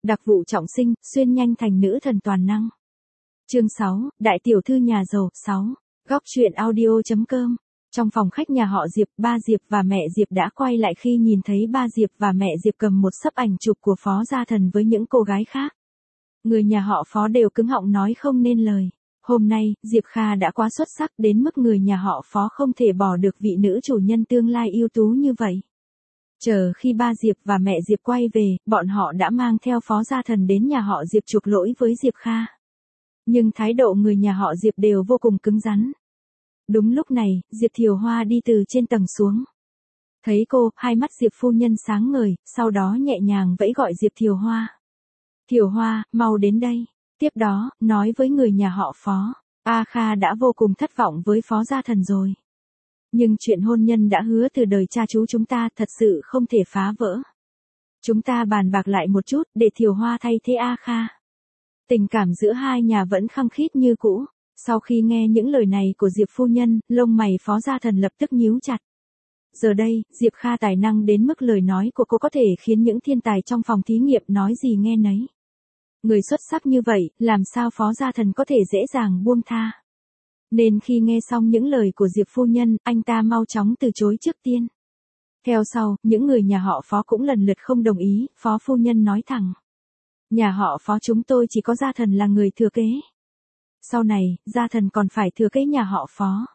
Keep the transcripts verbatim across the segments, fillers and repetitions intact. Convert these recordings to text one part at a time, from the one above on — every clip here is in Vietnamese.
Đặc vụ trọng sinh, xuyên nhanh thành nữ thần toàn năng. Chương sáu, Đại tiểu thư nhà giàu. sáu. Góc truyện audio.com. Trong phòng khách nhà họ Diệp, ba Diệp và mẹ Diệp đã quay lại khi nhìn thấy ba Diệp và mẹ Diệp cầm một sấp ảnh chụp của Phó Gia Thần với những cô gái khác. Người nhà họ Phó đều cứng họng nói không nên lời. Hôm nay, Diệp Kha đã quá xuất sắc đến mức người nhà họ Phó không thể bỏ được vị nữ chủ nhân tương lai ưu tú như vậy. Chờ khi ba Diệp và mẹ Diệp quay về, bọn họ đã mang theo Phó Gia Thần đến nhà họ Diệp chuộc lỗi với Diệp Kha. Nhưng thái độ người nhà họ Diệp đều vô cùng cứng rắn. Đúng lúc này, Diệp Thiều Hoa đi từ trên tầng xuống. Thấy cô, hai mắt Diệp phu nhân sáng ngời, sau đó nhẹ nhàng vẫy gọi Diệp Thiều Hoa. Thiều Hoa, mau đến đây. Tiếp đó, nói với người nhà họ Phó, A Kha đã vô cùng thất vọng với Phó Gia Thần rồi. Nhưng chuyện hôn nhân đã hứa từ đời cha chú chúng ta thật sự không thể phá vỡ. Chúng ta bàn bạc lại một chút để Thiều Hoa thay thế A Kha. Tình cảm giữa hai nhà vẫn khăng khít như cũ. Sau khi nghe những lời này của Diệp phu nhân, lông mày Phó Gia Thần lập tức nhíu chặt. Giờ đây, Diệp Kha tài năng đến mức lời nói của cô có thể khiến những thiên tài trong phòng thí nghiệm nói gì nghe nấy. Người xuất sắc như vậy, làm sao Phó Gia Thần có thể dễ dàng buông tha. Nên khi nghe xong những lời của Diệp phu nhân, anh ta mau chóng từ chối trước tiên. Theo sau, những người nhà họ Phó cũng lần lượt không đồng ý, Phó phu nhân nói thẳng. Nhà họ Phó chúng tôi chỉ có Gia Thần là người thừa kế. Sau này, Gia Thần còn phải thừa kế nhà họ Phó.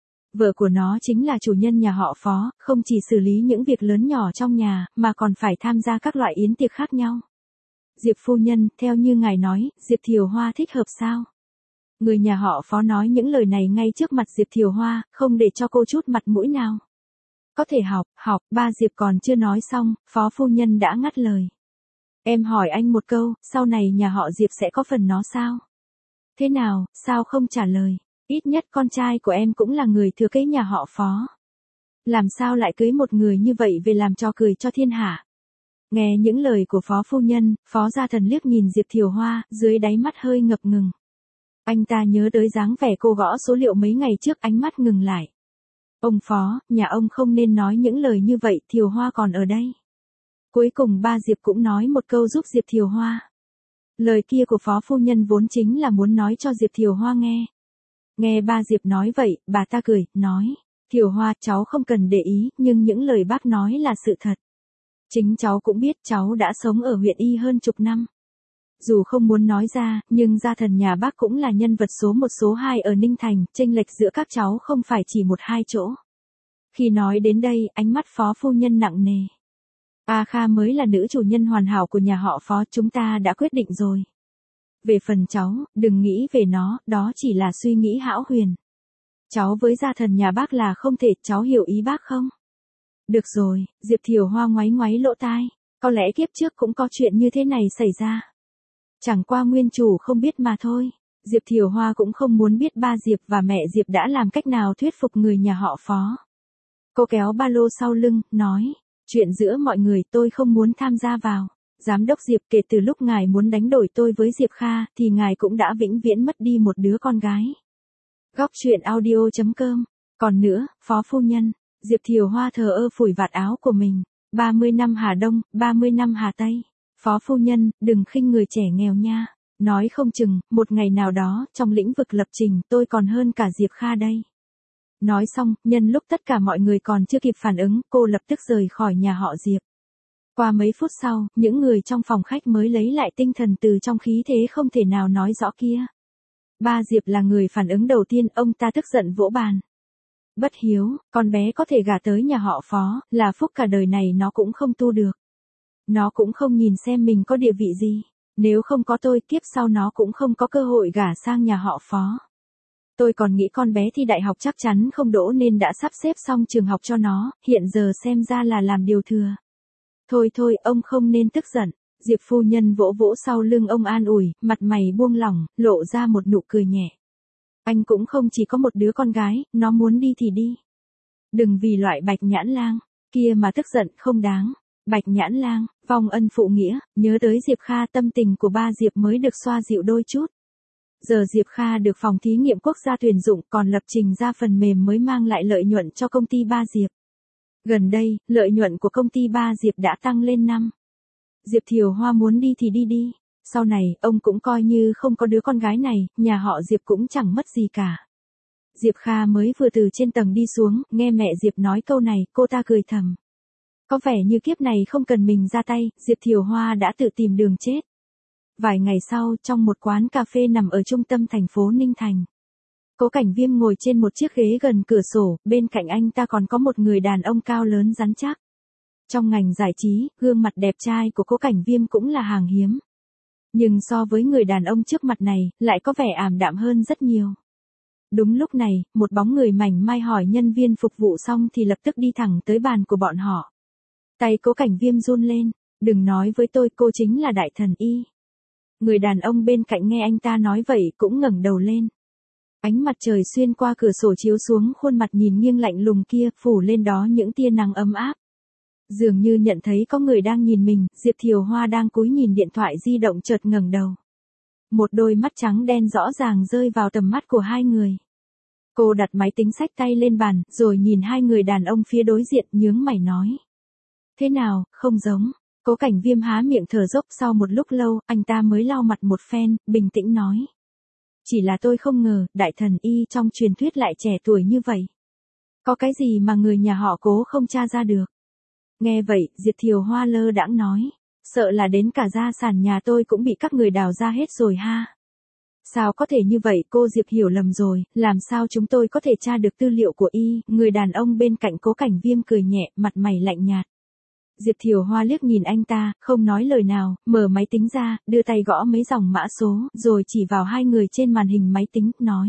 Vợ của nó chính là chủ nhân nhà họ Phó, không chỉ xử lý những việc lớn nhỏ trong nhà, mà còn phải tham gia các loại yến tiệc khác nhau. Diệp phu nhân, theo như ngài nói, Diệp Thiều Hoa thích hợp sao? Người nhà họ Phó nói những lời này ngay trước mặt Diệp Thiều Hoa, không để cho cô chút mặt mũi nào. Có thể học, học, ba Diệp còn chưa nói xong, Phó phu nhân đã ngắt lời. Em hỏi anh một câu, sau này nhà họ Diệp sẽ có phần nó sao? Thế nào, sao không trả lời? Ít nhất con trai của em cũng là người thừa kế nhà họ Phó. Làm sao lại cưới một người như vậy về làm trò cười cho thiên hạ? Nghe những lời của Phó phu nhân, Phó Gia Thần liếc nhìn Diệp Thiều Hoa, dưới đáy mắt hơi ngập ngừng. Anh ta nhớ tới dáng vẻ cô gõ số liệu mấy ngày trước, ánh mắt ngừng lại. Ông Phó, nhà ông không nên nói những lời như vậy, Thiều Hoa còn ở đây. Cuối cùng ba Diệp cũng nói một câu giúp Diệp Thiều Hoa. Lời kia của Phó phu nhân vốn chính là muốn nói cho Diệp Thiều Hoa nghe. Nghe ba Diệp nói vậy, bà ta cười, nói. Thiều Hoa, cháu không cần để ý, nhưng những lời bác nói là sự thật. Chính cháu cũng biết cháu đã sống ở huyện Y hơn chục năm. Dù không muốn nói ra, nhưng Gia Thần nhà bác cũng là nhân vật số một số hai ở Ninh Thành, chênh lệch giữa các cháu không phải chỉ một hai chỗ. Khi nói đến đây, ánh mắt Phó phu nhân nặng nề. A Kha mới là nữ chủ nhân hoàn hảo của nhà họ Phó, chúng ta đã quyết định rồi. Về phần cháu, đừng nghĩ về nó, đó chỉ là suy nghĩ hão huyền. Cháu với Gia Thần nhà bác là không thể, cháu hiểu ý bác không? Được rồi, Diệp Thiều Hoa ngoáy ngoáy lỗ tai, có lẽ kiếp trước cũng có chuyện như thế này xảy ra. Chẳng qua nguyên chủ không biết mà thôi. Diệp Thiều Hoa cũng không muốn biết ba Diệp và mẹ Diệp đã làm cách nào thuyết phục người nhà họ Phó. Cô kéo ba lô sau lưng, nói, chuyện giữa mọi người tôi không muốn tham gia vào. Giám đốc Diệp, kể từ lúc ngài muốn đánh đổi tôi với Diệp Kha, thì ngài cũng đã vĩnh viễn mất đi một đứa con gái. Góc truyện audio.com. Còn nữa, Phó phu nhân, Diệp Thiều Hoa thờ ơ phủi vạt áo của mình. ba mươi năm Hà Đông, ba mươi năm Hà Tây. Phó phu nhân, đừng khinh người trẻ nghèo nha. Nói không chừng, một ngày nào đó, trong lĩnh vực lập trình, tôi còn hơn cả Diệp Kha đây. Nói xong, nhân lúc tất cả mọi người còn chưa kịp phản ứng, cô lập tức rời khỏi nhà họ Diệp. Qua mấy phút sau, những người trong phòng khách mới lấy lại tinh thần từ trong khí thế không thể nào nói rõ kia. Ba Diệp là người phản ứng đầu tiên, ông ta tức giận vỗ bàn. Bất hiếu, con bé có thể gả tới nhà họ Phó, là phúc cả đời này nó cũng không tu được. Nó cũng không nhìn xem mình có địa vị gì. Nếu không có tôi, kiếp sau nó cũng không có cơ hội gả sang nhà họ Phó. Tôi còn nghĩ con bé thi đại học chắc chắn không đỗ nên đã sắp xếp xong trường học cho nó, hiện giờ xem ra là làm điều thừa. Thôi thôi, ông không nên tức giận. Diệp phu nhân vỗ vỗ sau lưng ông an ủi, mặt mày buông lỏng, lộ ra một nụ cười nhẹ. Anh cũng không chỉ có một đứa con gái, nó muốn đi thì đi. Đừng vì loại bạch nhãn lang kia mà tức giận, không đáng. Bạch nhãn lang, vong ân phụ nghĩa, nhớ tới Diệp Kha, tâm tình của ba Diệp mới được xoa dịu đôi chút. Giờ Diệp Kha được phòng thí nghiệm quốc gia tuyển dụng, còn lập trình ra phần mềm mới mang lại lợi nhuận cho công ty ba Diệp. Gần đây, lợi nhuận của công ty ba Diệp đã tăng lên năm Diệp Thiều Hoa muốn đi thì đi đi. Sau này, ông cũng coi như không có đứa con gái này, nhà họ Diệp cũng chẳng mất gì cả. Diệp Kha mới vừa từ trên tầng đi xuống, nghe mẹ Diệp nói câu này, cô ta cười thầm. Có vẻ như kiếp này không cần mình ra tay, Diệp Thiều Hoa đã tự tìm đường chết. Vài ngày sau, trong một quán cà phê nằm ở trung tâm thành phố Ninh Thành. Cố Cảnh Viêm ngồi trên một chiếc ghế gần cửa sổ, bên cạnh anh ta còn có một người đàn ông cao lớn rắn chắc. Trong ngành giải trí, gương mặt đẹp trai của Cố Cảnh Viêm cũng là hàng hiếm. Nhưng so với người đàn ông trước mặt này, lại có vẻ ảm đạm hơn rất nhiều. Đúng lúc này, một bóng người mảnh mai hỏi nhân viên phục vụ xong thì lập tức đi thẳng tới bàn của bọn họ. Tay Cố Cảnh Viêm run lên, đừng nói với tôi cô chính là đại thần Y. Người đàn ông bên cạnh nghe anh ta nói vậy cũng ngẩng đầu lên. Ánh mặt trời xuyên qua cửa sổ chiếu xuống khuôn mặt nhìn nghiêng lạnh lùng kia, phủ lên đó những tia nắng ấm áp. Dường như nhận thấy có người đang nhìn mình, Diệp Thiều Hoa đang cúi nhìn điện thoại di động chợt ngẩng đầu. Một đôi mắt trắng đen rõ ràng rơi vào tầm mắt của hai người. Cô đặt máy tính xách tay lên bàn, rồi nhìn hai người đàn ông phía đối diện nhướng mày nói. Thế nào, không giống. Cố Cảnh Viêm há miệng thở dốc sau một lúc lâu, anh ta mới lau mặt một phen, bình tĩnh nói. Chỉ là tôi không ngờ, đại thần Y trong truyền thuyết lại trẻ tuổi như vậy. Có cái gì mà người nhà họ Cố không tra ra được. Nghe vậy, Diệp Thiều Hoa lơ đãng nói. Sợ là đến cả gia sản nhà tôi cũng bị các người đào ra hết rồi ha. Sao có thể như vậy, cô Diệp hiểu lầm rồi, làm sao chúng tôi có thể tra được tư liệu của Y. Người đàn ông bên cạnh Cố Cảnh Viêm cười nhẹ, mặt mày lạnh nhạt. Diệp Thiều Hoa liếc nhìn anh ta, không nói lời nào, mở máy tính ra, đưa tay gõ mấy dòng mã số, rồi chỉ vào hai người trên màn hình máy tính, nói.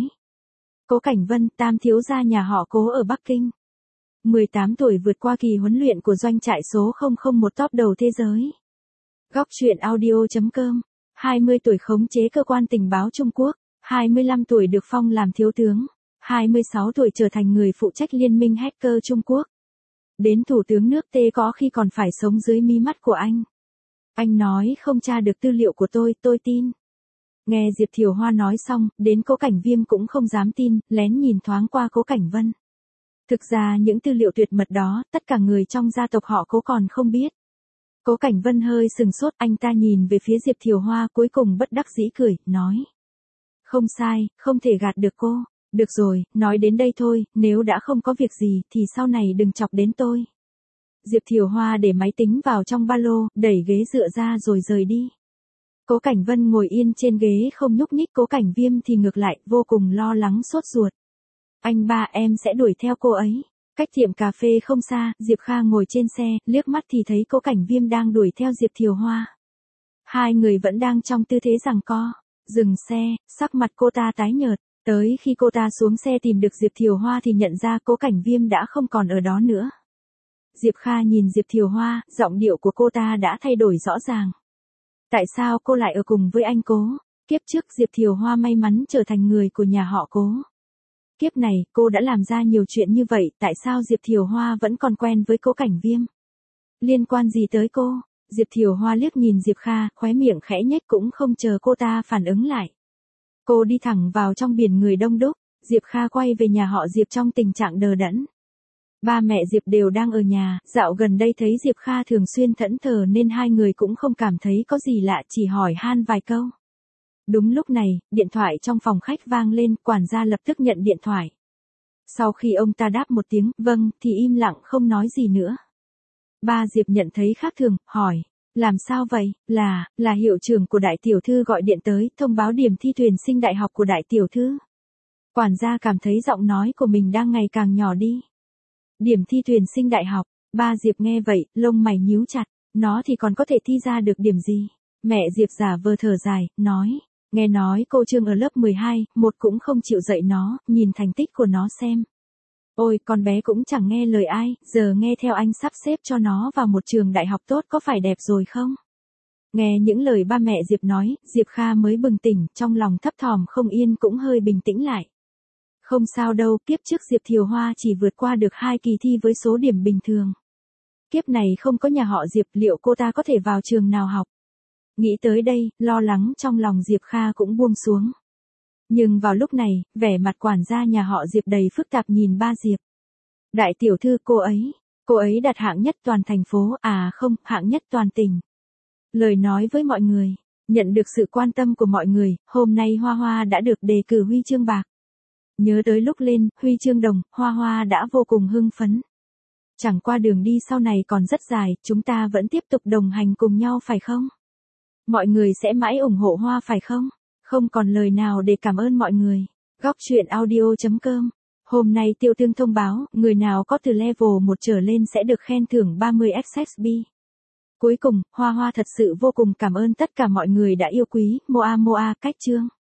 Cố Cảnh Vân, tam thiếu gia nhà họ Cố ở Bắc Kinh. mười tám tuổi vượt qua kỳ huấn luyện của doanh trại số không không một top đầu thế giới. Góc truyện audio chấm com. hai mươi tuổi khống chế cơ quan tình báo Trung Quốc. hai mươi lăm tuổi được phong làm thiếu tướng. hai mươi sáu tuổi trở thành người phụ trách liên minh hacker Trung Quốc. Đến thủ tướng nước T có khi còn phải sống dưới mí mắt của anh. Anh nói không tra được tư liệu của tôi, tôi tin. Nghe Diệp Thiều Hoa nói xong, đến Cố Cảnh Viêm cũng không dám tin, lén nhìn thoáng qua Cố Cảnh Vân. Thực ra những tư liệu tuyệt mật đó, tất cả người trong gia tộc họ Cố còn không biết. Cố Cảnh Vân hơi sừng sốt, anh ta nhìn về phía Diệp Thiều Hoa cuối cùng bất đắc dĩ cười, nói. Không sai, không thể gạt được cô. Được rồi, nói đến đây thôi, nếu đã không có việc gì thì sau này đừng chọc đến tôi. Diệp Thiều Hoa để máy tính vào trong ba lô, đẩy ghế dựa ra rồi rời đi. Cố Cảnh Vân ngồi yên trên ghế không nhúc nhích, Cố Cảnh Viêm thì ngược lại, vô cùng lo lắng sốt ruột. Anh ba em sẽ đuổi theo cô ấy. Cách tiệm cà phê không xa, Diệp Kha ngồi trên xe, liếc mắt thì thấy Cố Cảnh Viêm đang đuổi theo Diệp Thiều Hoa. Hai người vẫn đang trong tư thế giằng co. Dừng xe, sắc mặt cô ta tái nhợt. Tới khi cô ta xuống xe tìm được Diệp Thiều Hoa thì nhận ra Cố Cảnh Viêm đã không còn ở đó nữa. Diệp Kha nhìn Diệp Thiều Hoa, giọng điệu của cô ta đã thay đổi rõ ràng. Tại sao cô lại ở cùng với anh Cố? Kiếp trước Diệp Thiều Hoa may mắn trở thành người của nhà họ Cố. Kiếp này, cô đã làm ra nhiều chuyện như vậy, tại sao Diệp Thiều Hoa vẫn còn quen với Cố Cảnh Viêm? Liên quan gì tới cô? Diệp Thiều Hoa liếc nhìn Diệp Kha, khóe miệng khẽ nhếch cũng không chờ cô ta phản ứng lại. Cô đi thẳng vào trong biển người đông đúc, Diệp Kha quay về nhà họ Diệp trong tình trạng đờ đẫn. Ba mẹ Diệp đều đang ở nhà, dạo gần đây thấy Diệp Kha thường xuyên thẫn thờ nên hai người cũng không cảm thấy có gì lạ, chỉ hỏi han vài câu. Đúng lúc này, điện thoại trong phòng khách vang lên, quản gia lập tức nhận điện thoại. Sau khi ông ta đáp một tiếng, vâng, thì im lặng không nói gì nữa. Ba Diệp nhận thấy khác thường, hỏi. Làm sao vậy? Là, là hiệu trưởng của đại tiểu thư gọi điện tới, thông báo điểm thi tuyển sinh đại học của đại tiểu thư. Quản gia cảm thấy giọng nói của mình đang ngày càng nhỏ đi. Điểm thi tuyển sinh đại học, ba Diệp nghe vậy, lông mày nhíu chặt, nó thì còn có thể thi ra được điểm gì? Mẹ Diệp giả vờ thở dài, nói, nghe nói cô Trương ở lớp mười hai, một cũng không chịu dạy nó, nhìn thành tích của nó xem. Ôi, con bé cũng chẳng nghe lời ai, giờ nghe theo anh sắp xếp cho nó vào một trường đại học tốt có phải đẹp rồi không? Nghe những lời ba mẹ Diệp nói, Diệp Kha mới bừng tỉnh, trong lòng thấp thỏm không yên cũng hơi bình tĩnh lại. Không sao đâu, kiếp trước Diệp Thiều Hoa chỉ vượt qua được hai kỳ thi với số điểm bình thường. Kiếp này không có nhà họ Diệp, liệu cô ta có thể vào trường nào học? Nghĩ tới đây, lo lắng trong lòng Diệp Kha cũng buông xuống. Nhưng vào lúc này, vẻ mặt quản gia nhà họ Diệp đầy phức tạp nhìn ba Diệp. Đại tiểu thư cô ấy, cô ấy đạt hạng nhất toàn thành phố, à không, hạng nhất toàn tỉnh. Lời nói với mọi người, nhận được sự quan tâm của mọi người, hôm nay Hoa Hoa đã được đề cử huy chương bạc. Nhớ tới lúc lên huy chương đồng, Hoa Hoa đã vô cùng hưng phấn. Chẳng qua đường đi sau này còn rất dài, chúng ta vẫn tiếp tục đồng hành cùng nhau phải không? Mọi người sẽ mãi ủng hộ Hoa phải không? Không còn lời nào để cảm ơn mọi người. Góc truyện audio chấm com. Hôm nay Tiêu Tương thông báo, người nào có từ level một trở lên sẽ được khen thưởng ba mươi ích ích pê. Cuối cùng, Hoa Hoa thật sự vô cùng cảm ơn tất cả mọi người đã yêu quý, Moa Moa cách chương.